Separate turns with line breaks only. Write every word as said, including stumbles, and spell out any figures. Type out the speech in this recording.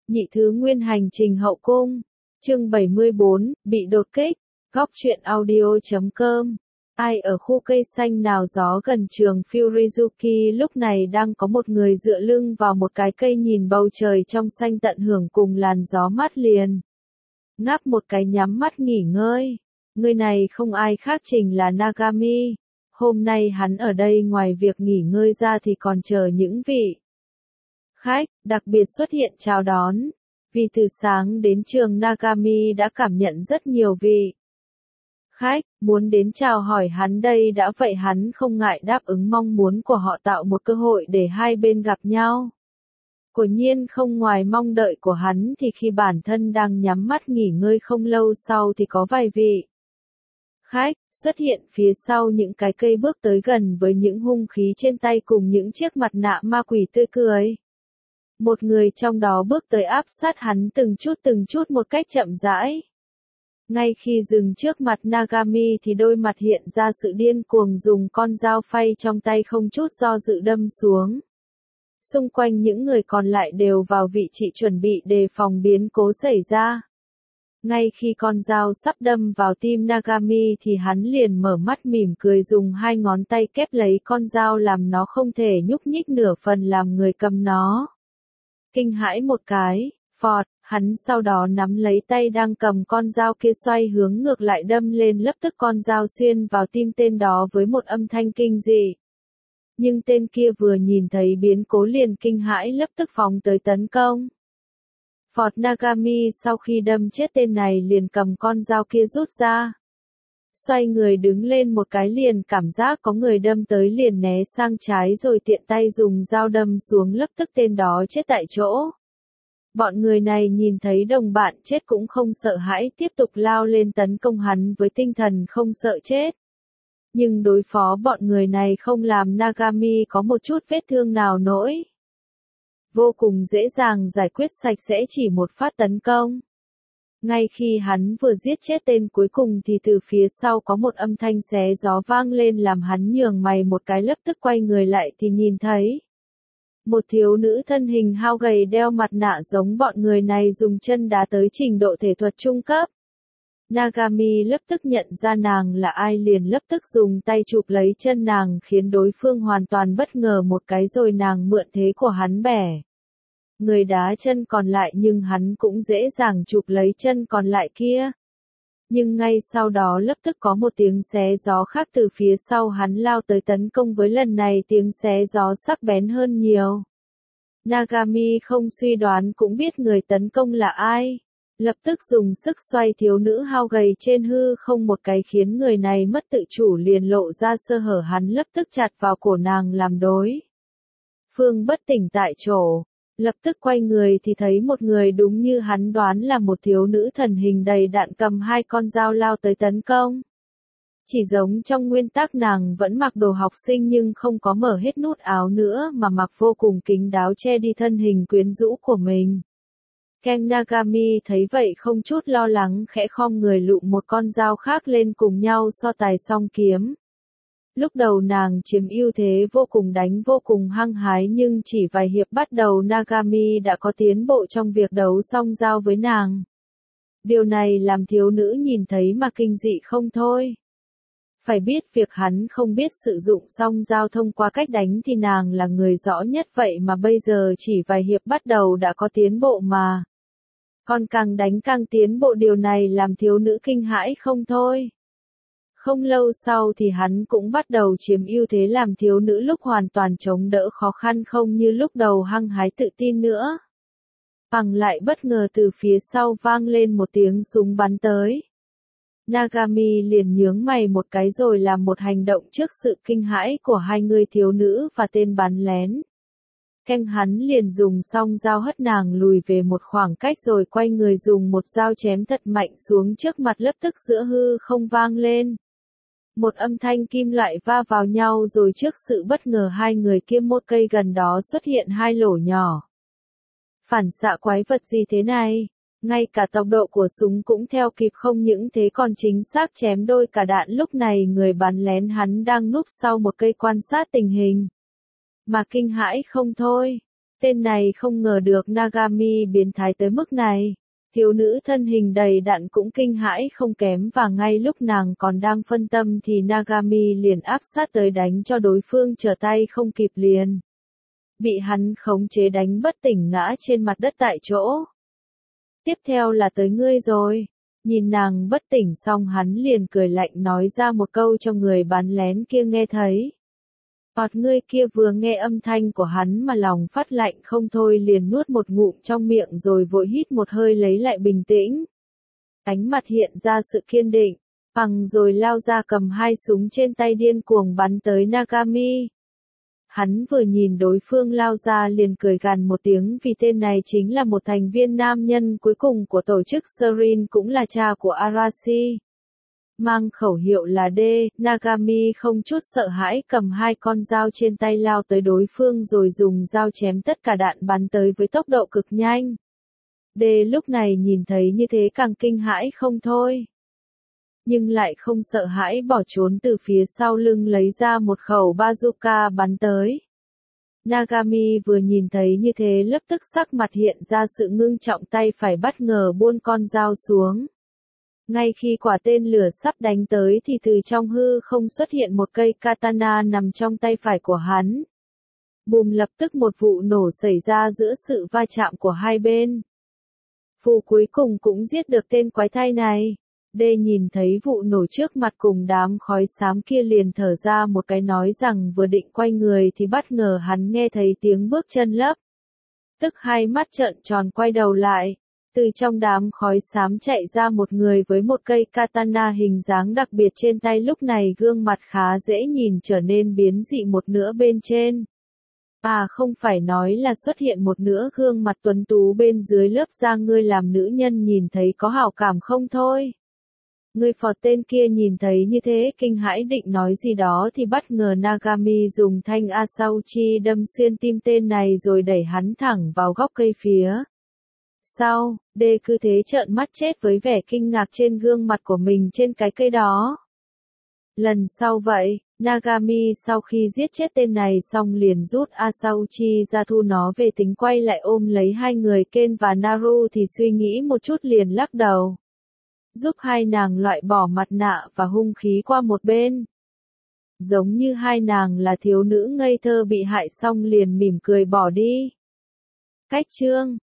Nhị thứ nguyên hành trình hậu cung. Chương bảy mươi bốn, bị đột kích. Góc truyện audio chấm com. Ai ở khu cây xanh nào gió gần trường Furizuki lúc này đang có một người dựa lưng vào một cái cây nhìn bầu trời trong xanh tận hưởng cùng làn gió mát liền. Ngáp một cái nhắm mắt nghỉ ngơi. Người này không ai khác chính là Nagami. Hôm nay hắn ở đây ngoài việc nghỉ ngơi ra thì còn chờ những vị khách đặc biệt xuất hiện chào đón. Vì từ sáng đến trường Nagami đã cảm nhận rất nhiều vị khách muốn đến chào hỏi hắn đây đã vậy hắn không ngại đáp ứng mong muốn của họ tạo một cơ hội để hai bên gặp nhau. Quả nhiên không ngoài mong đợi của hắn thì khi bản thân đang nhắm mắt nghỉ ngơi không lâu sau thì có vài vị khách xuất hiện phía sau những cái cây bước tới gần với những hung khí trên tay cùng những chiếc mặt nạ ma quỷ tươi cười. Một người trong đó bước tới áp sát hắn từng chút từng chút một cách chậm rãi. Ngay khi dừng trước mặt Nagami thì đôi mặt hiện ra sự điên cuồng dùng con dao phay trong tay không chút do dự đâm xuống. Xung quanh những người còn lại đều vào vị trí chuẩn bị đề phòng biến cố xảy ra. Ngay khi con dao sắp đâm vào tim Nagami thì hắn liền mở mắt mỉm cười dùng hai ngón tay kép lấy con dao làm nó không thể nhúc nhích nửa phần làm người cầm nó kinh hãi một cái, phọt, hắn sau đó nắm lấy tay đang cầm con dao kia xoay hướng ngược lại đâm lên lập tức con dao xuyên vào tim tên đó với một âm thanh kinh dị. Nhưng tên kia vừa nhìn thấy biến cố liền kinh hãi lập tức phóng tới tấn công. Phọt Nagami sau khi đâm chết tên này liền cầm con dao kia rút ra. Xoay người đứng lên một cái liền cảm giác có người đâm tới liền né sang trái rồi tiện tay dùng dao đâm xuống lập tức tên đó chết tại chỗ. Bọn người này nhìn thấy đồng bạn chết cũng không sợ hãi tiếp tục lao lên tấn công hắn với tinh thần không sợ chết. Nhưng đối phó bọn người này không làm Nagami có một chút vết thương nào nổi. Vô cùng dễ dàng giải quyết sạch sẽ chỉ một phát tấn công. Ngay khi hắn vừa giết chết tên cuối cùng thì từ phía sau có một âm thanh xé gió vang lên làm hắn nhường mày một cái lập tức quay người lại thì nhìn thấy. Một thiếu nữ thân hình hao gầy đeo mặt nạ giống bọn người này dùng chân đá tới trình độ thể thuật trung cấp. Nagami lập tức nhận ra nàng là ai liền lập tức dùng tay chụp lấy chân nàng khiến đối phương hoàn toàn bất ngờ một cái rồi nàng mượn thế của hắn bẻ. Người đá chân còn lại nhưng hắn cũng dễ dàng chụp lấy chân còn lại kia. Nhưng ngay sau đó lập tức có một tiếng xé gió khác từ phía sau hắn lao tới tấn công với lần này tiếng xé gió sắc bén hơn nhiều. Nagami không suy đoán cũng biết người tấn công là ai. Lập tức dùng sức xoay thiếu nữ hao gầy trên hư không một cái khiến người này mất tự chủ liền lộ ra sơ hở hắn lập tức chặt vào cổ nàng làm đối phương bất tỉnh tại chỗ. Lập tức quay người thì thấy một người đúng như hắn đoán là một thiếu nữ thần hình đầy đặn cầm hai con dao lao tới tấn công. Chỉ giống trong nguyên tắc nàng vẫn mặc đồ học sinh nhưng không có mở hết nút áo nữa mà mặc vô cùng kín đáo che đi thân hình quyến rũ của mình. Ken Nagami thấy vậy không chút lo lắng khẽ khom người lụm một con dao khác lên cùng nhau so tài song kiếm. Lúc đầu nàng chiếm ưu thế vô cùng đánh vô cùng hăng hái nhưng chỉ vài hiệp bắt đầu Nagami đã có tiến bộ trong việc đấu song dao với nàng. Điều này làm thiếu nữ nhìn thấy mà kinh dị không thôi. Phải biết việc hắn không biết sử dụng song dao thông qua cách đánh thì nàng là người rõ nhất vậy mà bây giờ chỉ vài hiệp bắt đầu đã có tiến bộ mà. Còn càng đánh càng tiến bộ điều này làm thiếu nữ kinh hãi không thôi. Không lâu sau thì hắn cũng bắt đầu chiếm ưu thế làm thiếu nữ lúc hoàn toàn chống đỡ khó khăn không như lúc đầu hăng hái tự tin nữa. Bằng lại bất ngờ từ phía sau vang lên một tiếng súng bắn tới. Nagami liền nhướng mày một cái rồi làm một hành động trước sự kinh hãi của hai người thiếu nữ và tên bắn lén. Ken hắn liền dùng song dao hất nàng lùi về một khoảng cách rồi quay người dùng một dao chém thật mạnh xuống trước mặt lập tức giữa hư không vang lên. Một âm thanh kim loại va vào nhau rồi trước sự bất ngờ hai người kia một cây gần đó xuất hiện hai lỗ nhỏ. Phản xạ quái vật gì thế này? Ngay cả tốc độ của súng cũng theo kịp không những thế còn chính xác chém đôi cả đạn lúc này người bắn lén hắn đang núp sau một cây quan sát tình hình. Mà kinh hãi không thôi. Tên này không ngờ được Nagami biến thái tới mức này. Thiếu nữ thân hình đầy đặn cũng kinh hãi không kém và ngay lúc nàng còn đang phân tâm thì Nagami liền áp sát tới đánh cho đối phương trở tay không kịp liền. Bị hắn khống chế đánh bất tỉnh ngã trên mặt đất tại chỗ. Tiếp theo là tới ngươi rồi. Nhìn nàng bất tỉnh xong hắn liền cười lạnh nói ra một câu cho người bán lén kia nghe thấy. Ọt ngươi kia vừa nghe âm thanh của hắn mà lòng phát lạnh không thôi liền nuốt một ngụm trong miệng rồi vội hít một hơi lấy lại bình tĩnh. Ánh mặt hiện ra sự kiên định, bằng rồi lao ra cầm hai súng trên tay điên cuồng bắn tới Nagami. Hắn vừa nhìn đối phương lao ra liền cười gằn một tiếng vì tên này chính là một thành viên nam nhân cuối cùng của tổ chức Serin cũng là cha của Arashi. Mang khẩu hiệu là D, Nagami không chút sợ hãi cầm hai con dao trên tay lao tới đối phương rồi dùng dao chém tất cả đạn bắn tới với tốc độ cực nhanh. D lúc này nhìn thấy như thế càng kinh hãi không thôi. Nhưng lại không sợ hãi bỏ trốn từ phía sau lưng lấy ra một khẩu bazooka bắn tới. Nagami vừa nhìn thấy như thế lập tức sắc mặt hiện ra sự ngưng trọng tay phải bất ngờ buông con dao xuống. Ngay khi quả tên lửa sắp đánh tới thì từ trong hư không xuất hiện một cây katana nằm trong tay phải của hắn. Bùm lập tức một vụ nổ xảy ra giữa sự va chạm của hai bên. Phù cuối cùng cũng giết được tên quái thai này. Đê nhìn thấy vụ nổ trước mặt cùng đám khói xám kia liền thở ra một cái nói rằng vừa định quay người thì bất ngờ hắn nghe thấy tiếng bước chân lấp. Tức hai mắt trợn tròn quay đầu lại. Từ trong đám khói xám chạy ra một người với một cây katana hình dáng đặc biệt trên tay lúc này gương mặt khá dễ nhìn trở nên biến dị một nửa bên trên. À không phải nói là xuất hiện một nửa gương mặt tuấn tú bên dưới lớp da ngươi làm nữ nhân nhìn thấy có hảo cảm không thôi. Người phọt tên kia nhìn thấy như thế kinh hãi định nói gì đó thì bất ngờ Nagami dùng thanh Asauchi đâm xuyên tim tên này rồi đẩy hắn thẳng vào góc cây phía. Sau, Đê cứ thế trợn mắt chết với vẻ kinh ngạc trên gương mặt của mình trên cái cây đó. Lần sau vậy, Nagami sau khi giết chết tên này xong liền rút Asauchi ra thu nó về tính quay lại ôm lấy hai người Ken và Naru thì suy nghĩ một chút liền lắc đầu. Giúp hai nàng loại bỏ mặt nạ và hung khí qua một bên. Giống như hai nàng là thiếu nữ ngây thơ bị hại xong liền mỉm cười bỏ đi. Cách chương